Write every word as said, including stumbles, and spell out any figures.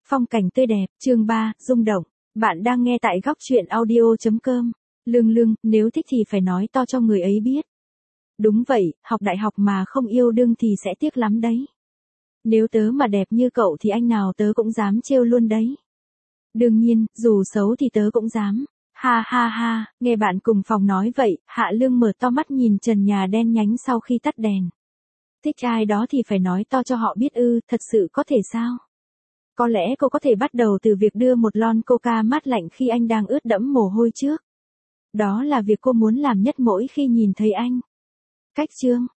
Phong cảnh tươi đẹp, chương ba, rung động. Bạn đang nghe tại góc truyện audio chấm com. Lương Lương, nếu thích thì phải nói to cho người ấy biết. Đúng vậy, học đại học mà không yêu đương thì sẽ tiếc lắm đấy. Nếu tớ mà đẹp như cậu thì anh nào tớ cũng dám trêu luôn đấy. Đương nhiên, dù xấu thì tớ cũng dám. Ha ha ha, nghe bạn cùng phòng nói vậy, Hạ Lương mở to mắt nhìn trần nhà đen nhánh sau khi tắt đèn. Thích ai đó thì phải nói to cho họ biết ư, thật sự có thể sao? Có lẽ cô có thể bắt đầu từ việc đưa một lon coca mát lạnh khi anh đang ướt đẫm mồ hôi trước. Đó là việc cô muốn làm nhất mỗi khi nhìn thấy anh. Cách chương